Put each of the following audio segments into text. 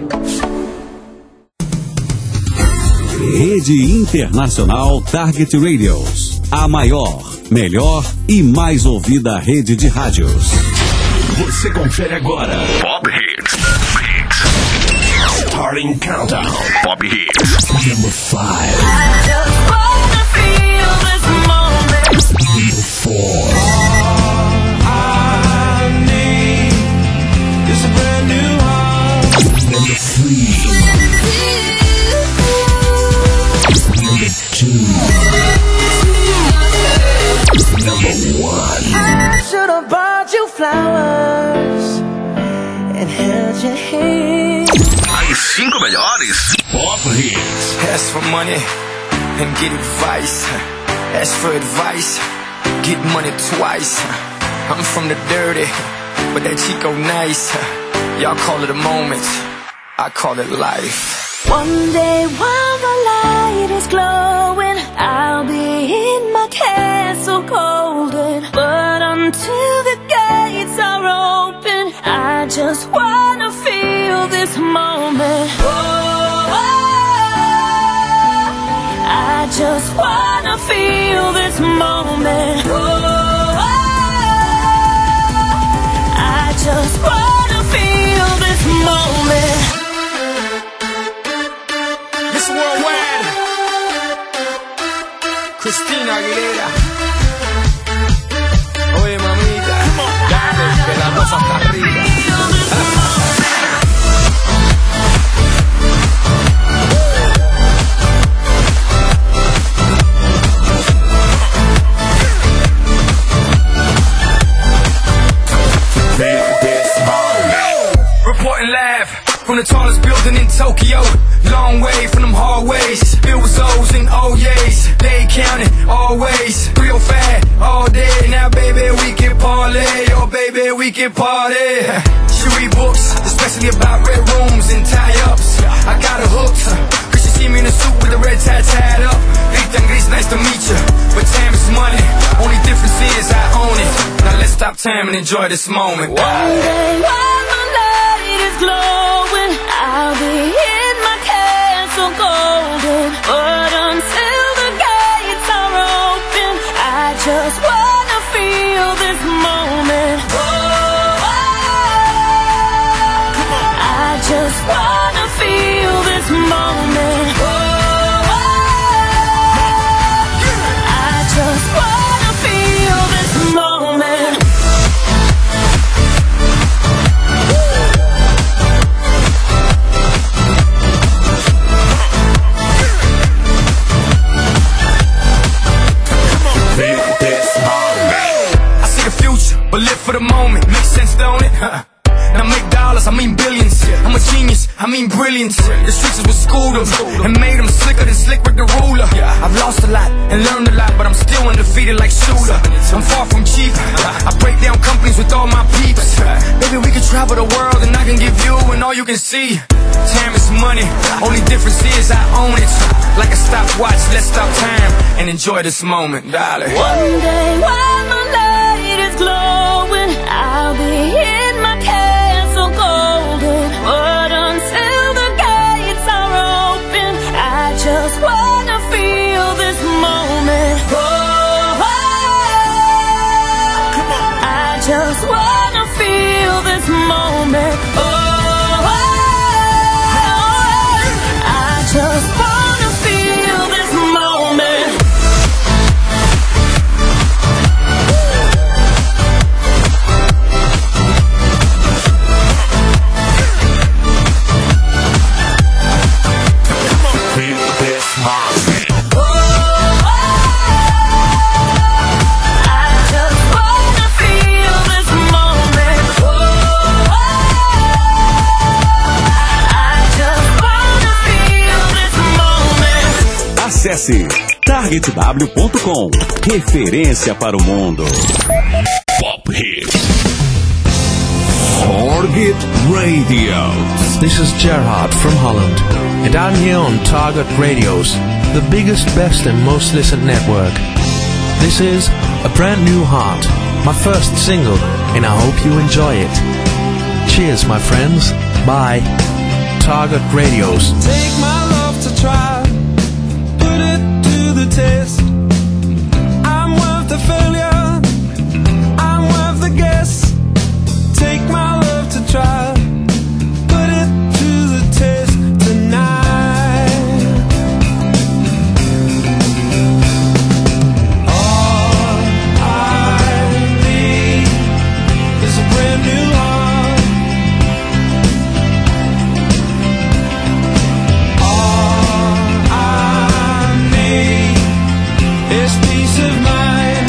Rede Internacional Target Radios. A maior, melhor e mais ouvida rede de rádios. Você confere agora Pop Hits. Starting Countdown. Pop Hits. Number 5. I just wanna feel this moment. Number 4. I need is a brand new heart. Number 3. Number 2. Number 1. I should have bought you flowers and held your hand. As 5 melhores Pop Hits. Ask for money and get advice. Ask for advice, get money twice. I'm from the dirty, but that Chico nice. Y'all call it a moment, I call it life. One day while the light is glowing, I'll be in my castle golden. But until the gates are open, I just wanna feel this moment. Oh, I just wanna feel this moment. Oh, I just wanna feel this moment. This worldwide, Christina Aguilera. Oye mamita, dale que la rosa está arriba. Reporting live from the tallest building in Tokyo. Long way from them hallways, filled with O's and O's. They counting always, real fat all day. Now baby we can parlay, oh baby we can party. She read books, especially about red rooms and tie-ups. I got her hooked, cause she see me in a suit with the red tie tied up. Rita and Gris, nice to meet you, but time is money. Only difference is I own it. Now let's stop time and enjoy this moment. One day while the light is glowing, I'll be in my castle golden. But until the gates are open, I just wanna feel this moment. Oh, I just wanna feel this moment. Oh, I just wanna feel this moment. I see the future, but live for the moment. Makes sense, don't it? Now make dollars, I mean billions. I'm a genius, I mean brilliance. The streets is what schooled them and made them slicker than Slick Rick the ruler. I've lost a lot and learned a lot, but I'm still undefeated like Shooter. I'm far from cheap, I break down companies with all my peeps. Baby, we can travel the world and I can give you and all you can see. Time is money, only difference is I own it. Like a stopwatch, let's stop time and enjoy this moment, darling. One day while the light is glowing, I'll be in my castle golden. But until the gates are open, I just wanna feel this moment. Oh, I just wanna feel this moment. Oh, I just wanna feel this moment. Acesse targetw.com. Referência para o mundo. Pop Hits. Target Radio. This is Gerhard from Holland, and I'm here on Target Radios, the biggest, best and most listened network. This is A Brand New Heart, my first single, and I hope you enjoy it. Cheers, my friends. Bye. Target Radios. Take my love to try, put it to the test. I'm worth the failure, I'm worth the guess. Take my love to try, put it to the test tonight. All I need is a brand new heart. It's peace of mind.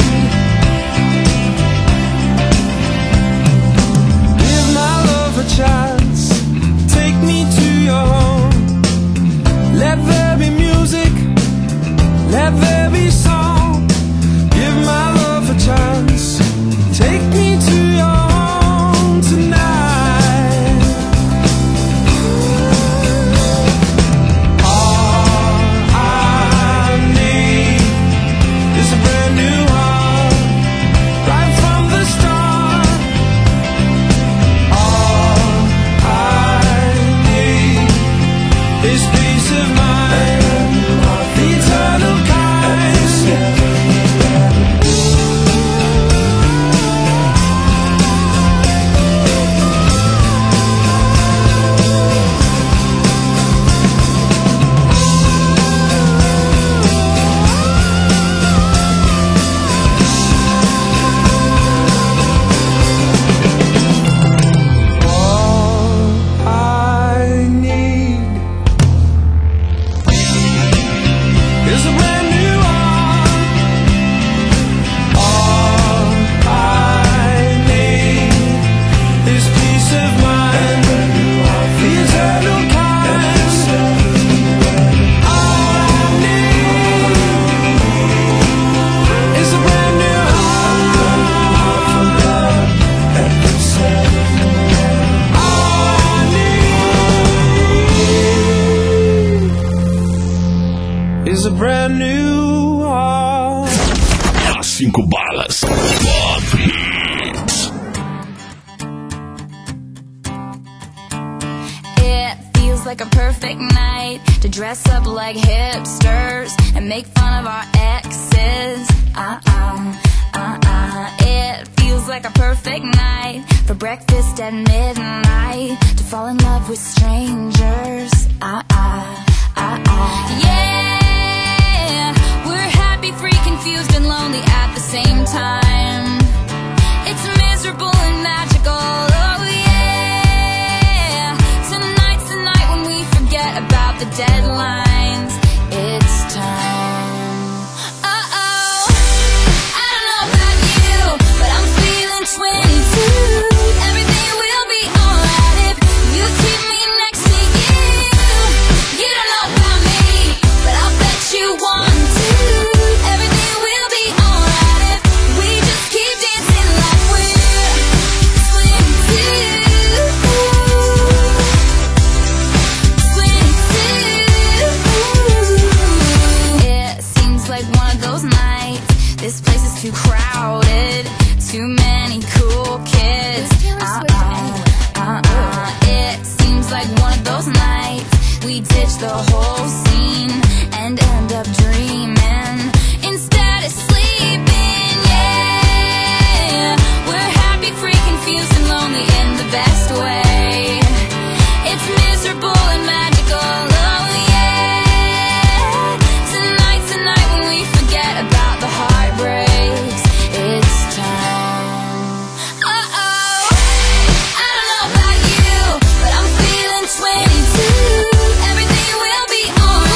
Give my love a chance. Take me to your home. Let there be music. Let there be song. Give my love a chance. Take me to your home tonight. All I need is a brand new heart, right from the start. All I need is peace of mind, the eternal kind. All I need is a brand new heart. All I need is peace of mind, the eternal kind. All I need is a brand new heart. All I need is a brand new heart. As 5 balas. Pop Hits. It feels like a perfect night to dress up like hipsters and make fun of our exes. It feels like a perfect night for breakfast at midnight to fall in love with strangers. Yeah, we're happy, free, confused, and lonely at the same time. It's miserable and magical. Oh yeah, tonight's the night when we forget about the deadlines. It's time. Uh-oh, I don't know about you, but I'm feeling 22. Everything will be alright if you keep me next to you. You don't know about me, but I'll bet you want to. Everything will be alright if we just keep dancing like we're 22. It seems like one of those nights. This place is too crowded, too many cool kids. It seems like one of those nights we ditch the whole scene and end up dreaming instead of sleeping. Yeah, we're happy, free, confused, and lonely in the best way. It's miserable and magical. Oh yeah, tonight's the night when we forget about the heartbreaks. It's time. Uh-oh, I don't know about you, but I'm feeling 22. Everything will be alright.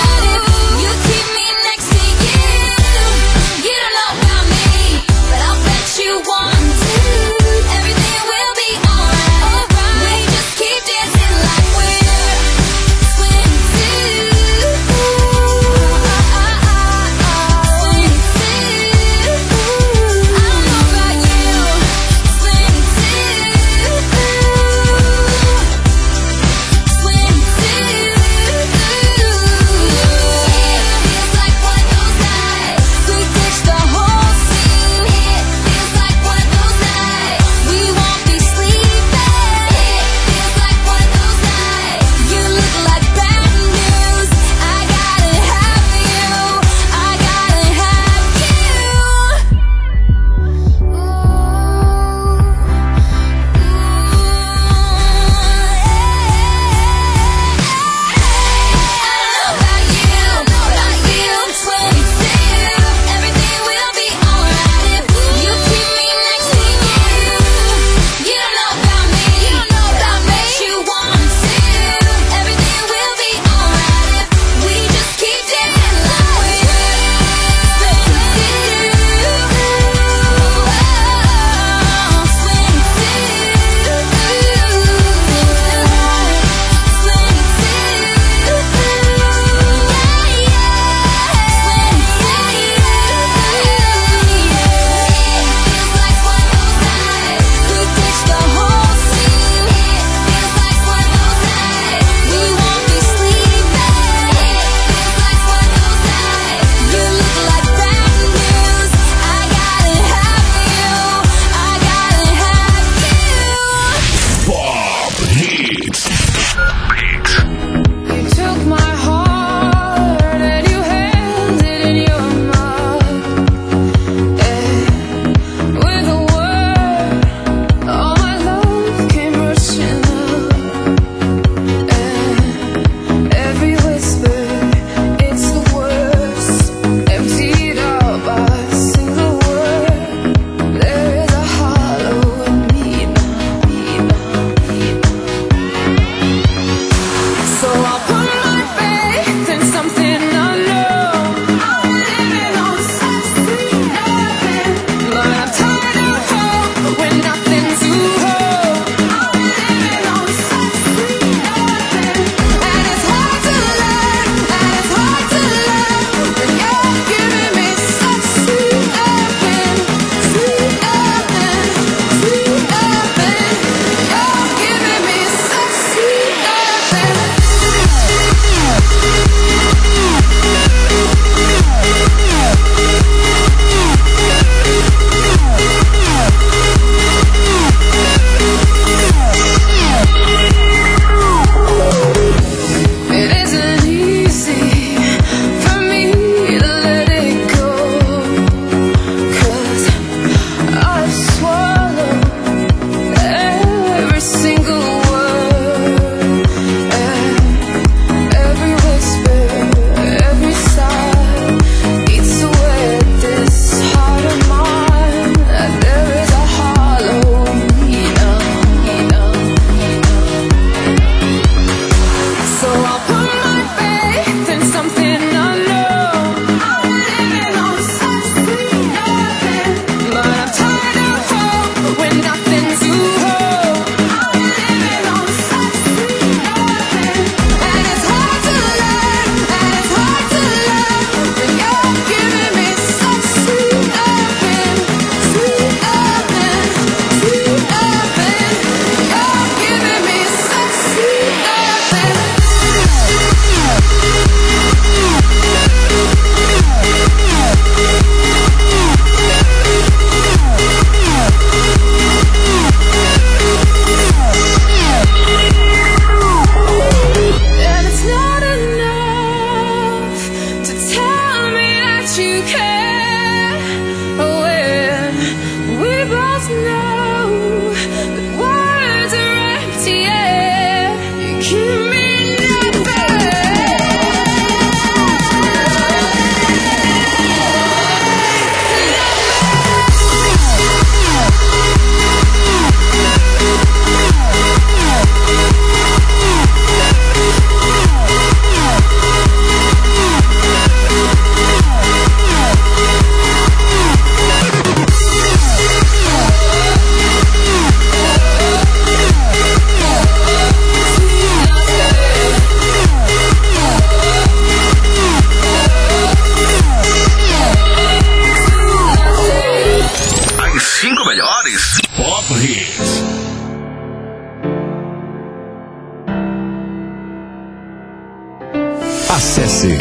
Acesse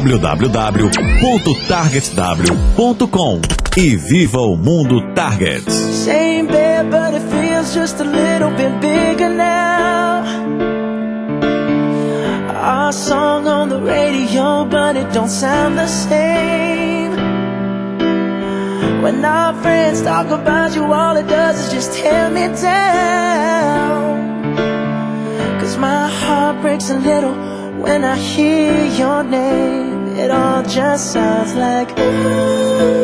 www.targetw.com e viva o mundo Target. Same bed, but it feels just a little bit bigger now. Our song on the radio, but it don't sound the same. When our friends talk about you, all it does is just tear me down. 'Cause my heart breaks a little when I hear your name. It all just sounds like ooh.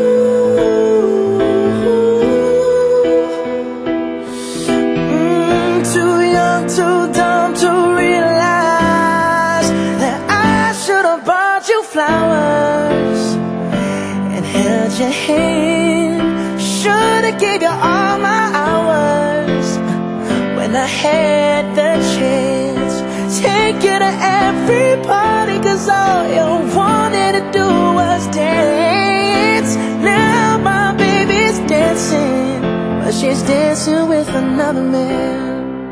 Too young, too dumb to realize that I should have bought you flowers and held your hand. Should have gave you all my hours when I had the chance. Take you to every party, 'cause all you wanted to do was dance. Now my baby's dancing, but she's dancing with another man.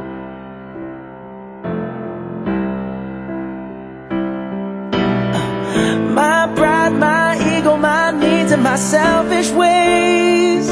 My pride, my ego, my needs, and my selfish ways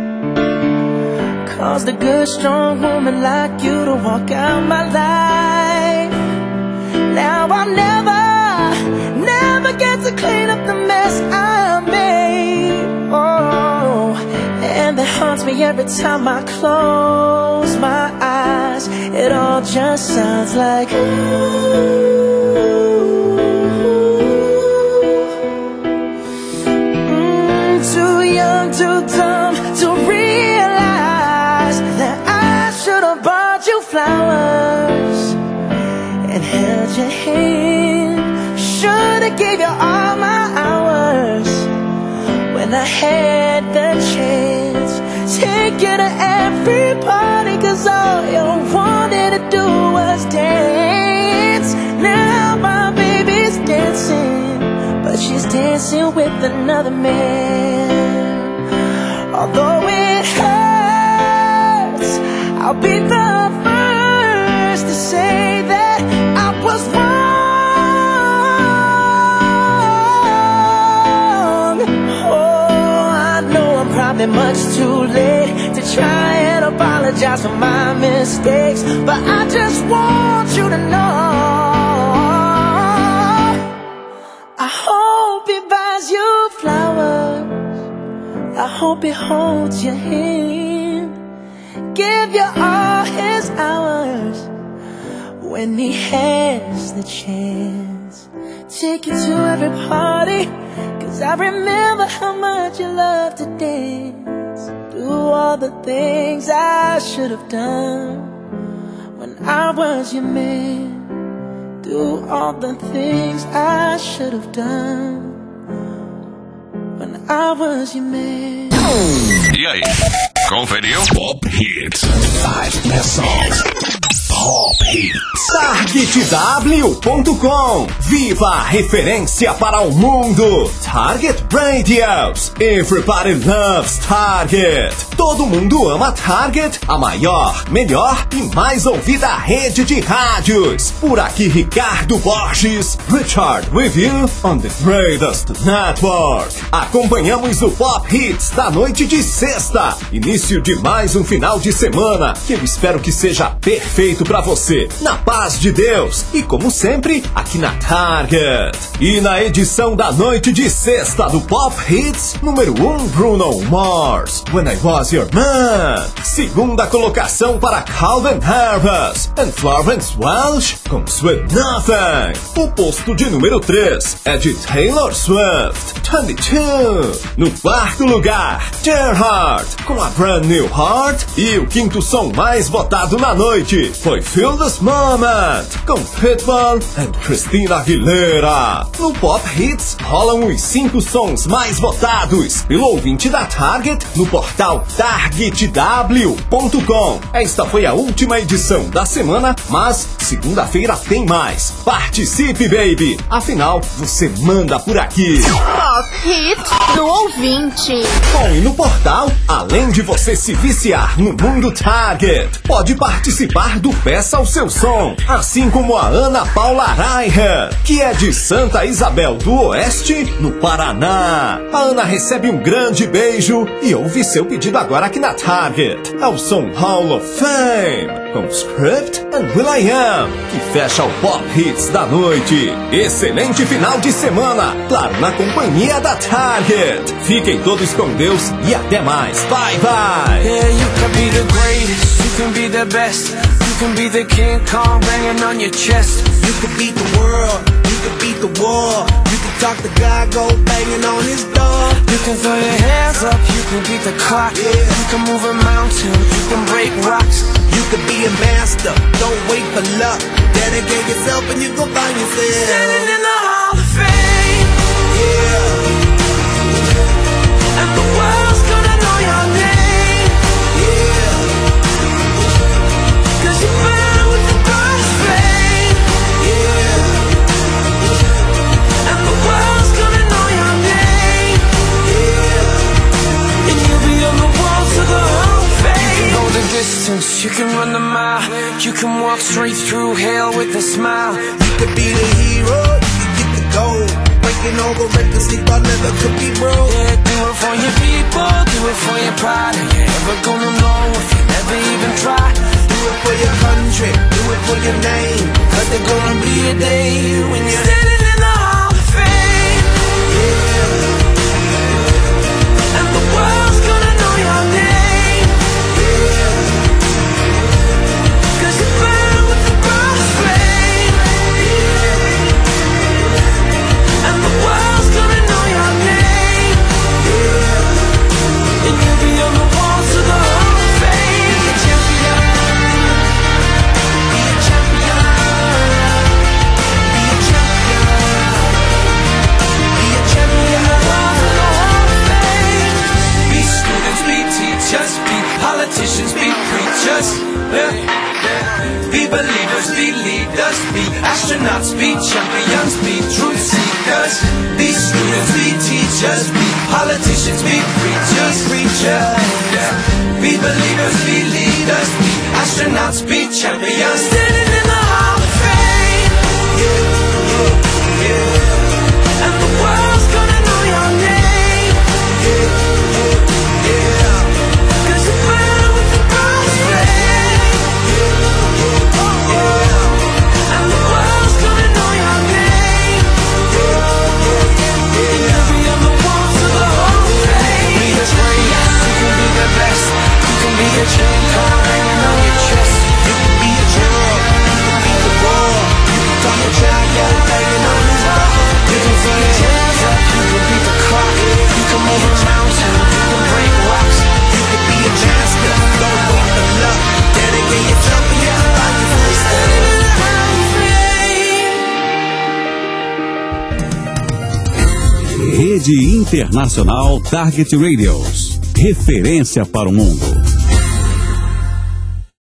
caused a good, strong woman like you to walk out my life. Now I'll never get to clean up the mess I made. Oh, and that haunts me every time I close my eyes. It all just sounds like ooh. Too young, too dumb to realize that I should have bought you flowers and held your hand. Should have gave you all my hours when I had the chance. Take you to every party, 'cause all you wanted to do was dance. Now my baby's dancing, but she's dancing with another man. Although it hurts, I'll be the first to say that I was wrong. Oh, I know I'm probably much too late to try and apologize for my mistakes, but I just want you to know I hope he buys you flowers. I hope he holds your hand, give you all his hours when he has the chance. Take you to every party, 'cause I remember how much you loved to dance. Do all the things I should have done when I was your man. Do all the things I should have done when I was your man. E aí, conferiu? Pop Hits. 5 best songs. Pop Hits. TargetW.com. Viva a referência para o mundo. Target Radios. Everybody loves Target. Todo mundo ama Target, a maior, melhor e mais ouvida rede de rádios. Por aqui, Ricardo Borges. Richard with you on the greatest network. Acompanhamos o Pop Hits da noite de sexta. Início de mais um final de semana que eu espero que seja perfeito pra você, na paz de Deus e como sempre aqui na Target. E na edição da noite de sexta do Pop Hits número 1, Bruno Mars, When I Was Your Man. Segunda colocação para Calvin Harris and Florence Welch com Sweet Nothing. O posto de número 3 é de Taylor Swift, 22. No quarto lugar, Gerhard com a Brand New Heart. E o quinto som mais votado na noite foi Feel This Moment com Pitbull and Christina Aguilera. No Pop Hits rolam os 5 sons mais votados pelo ouvinte da Target no portal TargetW.com. Esta foi a última edição da semana, mas segunda-feira tem mais. Participe, baby! Afinal, você manda por aqui. Pop Hits do ouvinte. Bom, e no portal, além de você se viciar no mundo Target, pode participar do Peça o Seu Som. assim como a Ana Paula Reicher, que é de Santa Isabel do Oeste, no Paraná. A Ana recebe um grande beijo e ouve seu pedido agora aqui na Target. É o som Hall of Fame, com Script and will.i.am, que fecha o Pop Hits da noite. Excelente final de semana, claro, na companhia da Target. Fiquem todos com Deus e até mais. Bye, bye. Yeah, you can be the greatest, you can be the best. You can be the King Kong banging on your chest. You can beat the world, you can beat the war. You can talk to God, go banging on his door. You can throw your hands up, you can beat the clock. Yeah. You can move a mountain, you can break rocks. You can be a master, don't wait for luck. Dedicate yourself and you gon' find yourself standing in the Hall of Fame. Yeah. And the world's gonna know your name. Yeah. Cause you burn with the brightest flame. Yeah. And the world's gonna know your name. Yeah. And you'll be on the walls of the Hall of Fame. You can go the distance, you can run the mile. You can walk straight through hell with a smile. You could be the hero, you can get the gold. Breaking over records they thought never could be broke. Yeah, do it for your people, do it for your pride. Are you ever gonna know if you never even try? Do it for your country, do it for your name. Cause there's gonna be a day when you're standing in the Hall of Fame. Yeah. And the world's gonna know your name. Yeah. Cause you burn with the brightest flame. Yeah. And the world's gonna know your name. Yeah. And you'll be on the walls of the Hall of Fame. Be a champion. Be a champion. Be a champion. Be a champion. Walls of the Hall of Fame. Be students, be teachers, be politicians, be preachers. Be believers, be leaders, be astronauts, be champions, be truth seekers. Be students, be teachers, be politicians, be preachers, Be believers, be leaders, be astronauts, be champions. Standing in the Hall of Fame. And the world's gonna know your name. Cause you burn with the brightest flame. And the world's gonna know your name. And you'll be on the walls of the Hall of Fame. Be the greatest, you can be the best. You can be the King Kong banging on your chest. You can be a general, you can beat the war. You can talk to God, go banging on his door. You can throw your hands up, you can beat the clock. You can move a mountain, you can break rocks. You can be a master, don't wait for luck. Dedicate yourself and you can find yourself Standing in the Hall of Fame. Rede Internacional Target Radios. Referência para o mundo.